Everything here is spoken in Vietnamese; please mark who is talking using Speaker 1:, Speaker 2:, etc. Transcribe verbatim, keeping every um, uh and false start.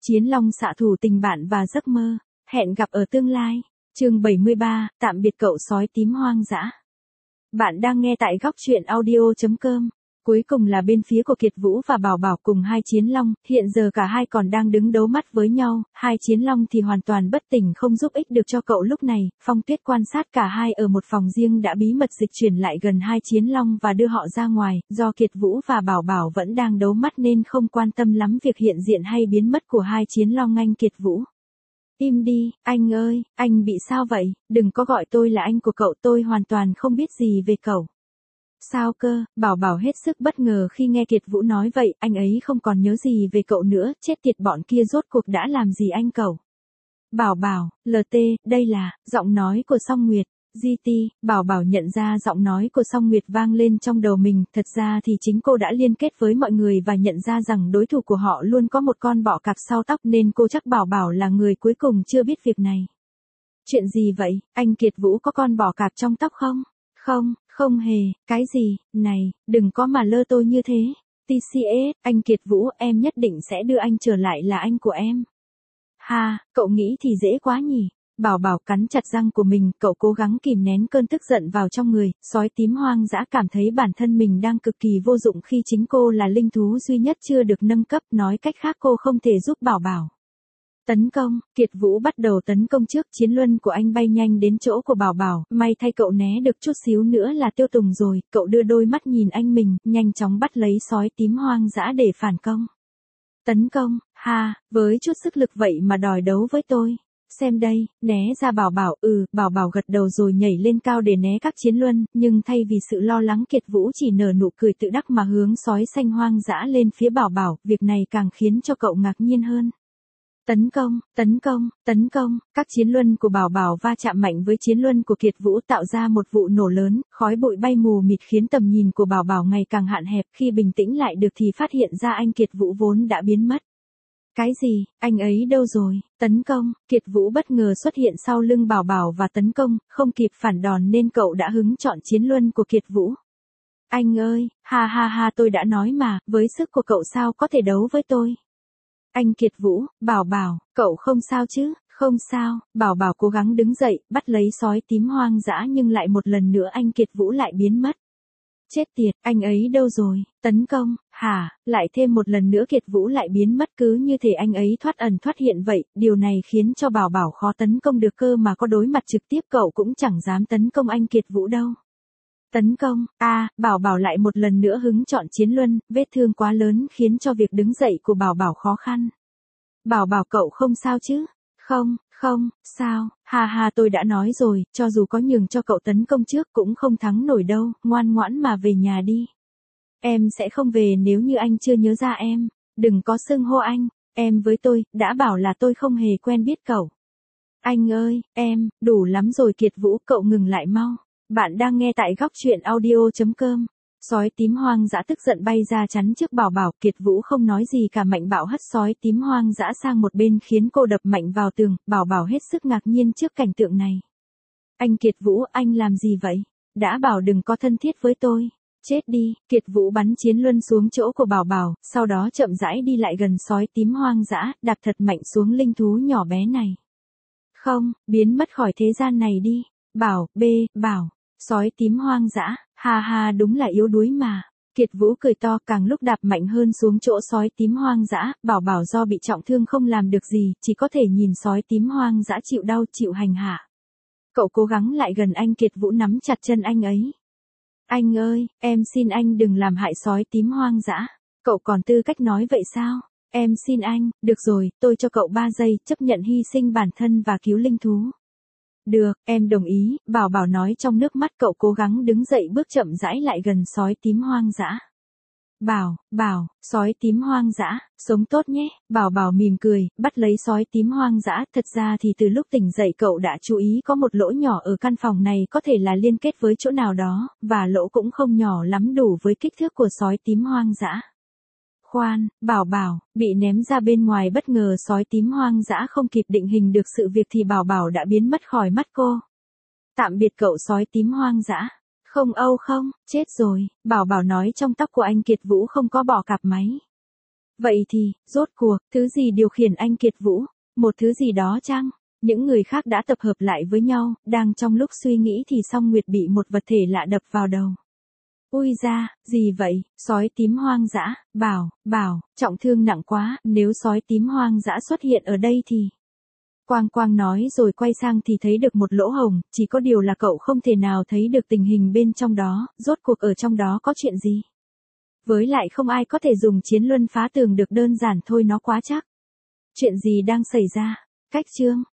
Speaker 1: Chiến Long xạ thủ tình bạn và giấc mơ, hẹn gặp ở tương lai. Chương bảy mươi ba, tạm biệt cậu sói tím hoang dã. Bạn đang nghe tại góc truyện audio chấm com. Cuối cùng là bên phía của Kiệt Vũ và Bảo Bảo cùng hai Chiến Long, hiện giờ cả hai còn đang đứng đấu mắt với nhau, hai Chiến Long thì hoàn toàn bất tỉnh không giúp ích được cho cậu lúc này. Phong Tuyết quan sát cả hai ở một phòng riêng đã bí mật dịch chuyển lại gần hai Chiến Long và đưa họ ra ngoài, do Kiệt Vũ và Bảo Bảo vẫn đang đấu mắt nên không quan tâm lắm việc hiện diện hay biến mất của hai Chiến Long anh Kiệt Vũ. Im đi, anh ơi, anh bị sao vậy, đừng có gọi tôi là anh của cậu, tôi hoàn toàn không biết gì về cậu. Sao cơ, Bảo Bảo hết sức bất ngờ khi nghe Kiệt Vũ nói vậy, anh ấy không còn nhớ gì về cậu nữa, chết tiệt bọn kia rốt cuộc đã làm gì anh cậu. Bảo Bảo, lờ tê, đây là, giọng nói của Song Nguyệt, giê tê, Bảo Bảo nhận ra giọng nói của Song Nguyệt vang lên trong đầu mình, thật ra thì chính cô đã liên kết với mọi người và nhận ra rằng đối thủ của họ luôn có một con bọ cạp sau tóc nên cô chắc Bảo Bảo là người cuối cùng chưa biết việc này. Chuyện gì vậy, anh Kiệt Vũ có con bọ cạp trong tóc không? Không, không hề, cái gì, này, đừng có mà lơ tôi như thế. tê xê ét, anh Kiệt Vũ, em nhất định sẽ đưa anh trở lại là anh của em. Ha, cậu nghĩ thì dễ quá nhỉ. Bảo Bảo cắn chặt răng của mình, cậu cố gắng kìm nén cơn tức giận vào trong người, sói tím hoang dã cảm thấy bản thân mình đang cực kỳ vô dụng khi chính cô là linh thú duy nhất chưa được nâng cấp, nói cách khác cô không thể giúp Bảo Bảo. Tấn công, Kiệt Vũ bắt đầu tấn công trước, chiến luân của anh bay nhanh đến chỗ của Bảo Bảo, may thay cậu né được chút xíu nữa là tiêu tùng rồi, cậu đưa đôi mắt nhìn anh mình, nhanh chóng bắt lấy sói tím hoang dã để phản công. Tấn công, ha, với chút sức lực vậy mà đòi đấu với tôi. Xem đây, né ra Bảo Bảo, ừ, Bảo Bảo gật đầu rồi nhảy lên cao để né các chiến luân, nhưng thay vì sự lo lắng Kiệt Vũ chỉ nở nụ cười tự đắc mà hướng sói xanh hoang dã lên phía Bảo Bảo, việc này càng khiến cho cậu ngạc nhiên hơn. Tấn công, tấn công, tấn công, các chiến luân của Bảo Bảo va chạm mạnh với chiến luân của Kiệt Vũ tạo ra một vụ nổ lớn, khói bụi bay mù mịt khiến tầm nhìn của Bảo Bảo ngày càng hạn hẹp, khi bình tĩnh lại được thì phát hiện ra anh Kiệt Vũ vốn đã biến mất. Cái gì, anh ấy đâu rồi, tấn công, Kiệt Vũ bất ngờ xuất hiện sau lưng Bảo Bảo và tấn công, không kịp phản đòn nên cậu đã hứng chọn chiến luân của Kiệt Vũ. Anh ơi, ha ha ha, tôi đã nói mà, với sức của cậu sao có thể đấu với tôi. Anh Kiệt Vũ, Bảo Bảo, cậu không sao chứ? Không sao, Bảo Bảo cố gắng đứng dậy, bắt lấy sói tím hoang dã nhưng lại một lần nữa anh Kiệt Vũ lại biến mất. Chết tiệt, anh ấy đâu rồi? Tấn công, hả, lại thêm một lần nữa Kiệt Vũ lại biến mất, cứ như thể anh ấy thoát ẩn thoát hiện vậy, điều này khiến cho Bảo Bảo khó tấn công được, cơ mà có đối mặt trực tiếp cậu cũng chẳng dám tấn công anh Kiệt Vũ đâu. Tấn công, a à, Bảo Bảo lại một lần nữa hứng chọn chiến luân, vết thương quá lớn khiến cho việc đứng dậy của Bảo Bảo khó khăn. Bảo Bảo, cậu không sao chứ? Không, không, sao, ha ha, tôi đã nói rồi, cho dù có nhường cho cậu tấn công trước cũng không thắng nổi đâu, ngoan ngoãn mà về nhà đi. Em sẽ không về nếu như anh chưa nhớ ra em, đừng có xưng hô anh, em với tôi, đã bảo là tôi không hề quen biết cậu. Anh ơi, em, đủ lắm rồi Kiệt Vũ, cậu ngừng lại mau. Bạn đang nghe tại góc truyện audio chấm com. Sói tím hoang dã tức giận bay ra chắn trước Bảo Bảo, Kiệt Vũ không nói gì cả, mạnh bạo hất sói tím hoang dã sang một bên khiến cô đập mạnh vào tường. Bảo Bảo hết sức ngạc nhiên trước cảnh tượng này. Anh Kiệt Vũ, anh làm gì vậy? Đã bảo đừng có thân thiết với tôi. Chết đi, Kiệt Vũ bắn chiến luân xuống chỗ của Bảo Bảo, sau đó chậm rãi đi lại gần sói tím hoang dã, đạp thật mạnh xuống linh thú nhỏ bé này. Không, biến mất khỏi thế gian này đi. Bảo, b, Bảo. Sói tím hoang dã, ha ha, đúng là yếu đuối mà. Kiệt Vũ cười to, càng lúc đạp mạnh hơn xuống chỗ sói tím hoang dã. Bảo Bảo do bị trọng thương không làm được gì, chỉ có thể nhìn sói tím hoang dã chịu đau chịu hành hạ. Cậu cố gắng lại gần anh Kiệt Vũ, nắm chặt chân anh ấy. Anh ơi, em xin anh đừng làm hại sói tím hoang dã. Cậu còn tư cách nói vậy sao? Em xin anh, được rồi, tôi cho cậu ba giây, chấp nhận hy sinh bản thân và cứu linh thú. Được, em đồng ý, Bảo Bảo nói trong nước mắt, cậu cố gắng đứng dậy bước chậm rãi lại gần sói tím hoang dã. Bảo, Bảo, sói tím hoang dã, sống tốt nhé, Bảo Bảo mỉm cười, bắt lấy sói tím hoang dã, thật ra thì từ lúc tỉnh dậy cậu đã chú ý có một lỗ nhỏ ở căn phòng này có thể là liên kết với chỗ nào đó, và lỗ cũng không nhỏ lắm, đủ với kích thước của sói tím hoang dã. Khoan, Bảo Bảo, bị ném ra bên ngoài, bất ngờ sói tím hoang dã không kịp định hình được sự việc thì Bảo Bảo đã biến mất khỏi mắt cô. Tạm biệt cậu sói tím hoang dã. Không âu không, chết rồi, Bảo Bảo nói trong tóc của anh Kiệt Vũ không có bọ cạp máy. Vậy thì, rốt cuộc, thứ gì điều khiển anh Kiệt Vũ? Một thứ gì đó chăng? Những người khác đã tập hợp lại với nhau, đang trong lúc suy nghĩ thì Song Nguyệt bị một vật thể lạ đập vào đầu. Ui da, gì vậy, sói tím hoang dã, bảo, bảo, trọng thương nặng quá, nếu sói tím hoang dã xuất hiện ở đây thì... Quang Quang nói rồi quay sang thì thấy được một lỗ hổng, chỉ có điều là cậu không thể nào thấy được tình hình bên trong đó, rốt cuộc ở trong đó có chuyện gì. Với lại không ai có thể dùng chiến luân phá tường được, đơn giản thôi, nó quá chắc. Chuyện gì đang xảy ra? Cách chương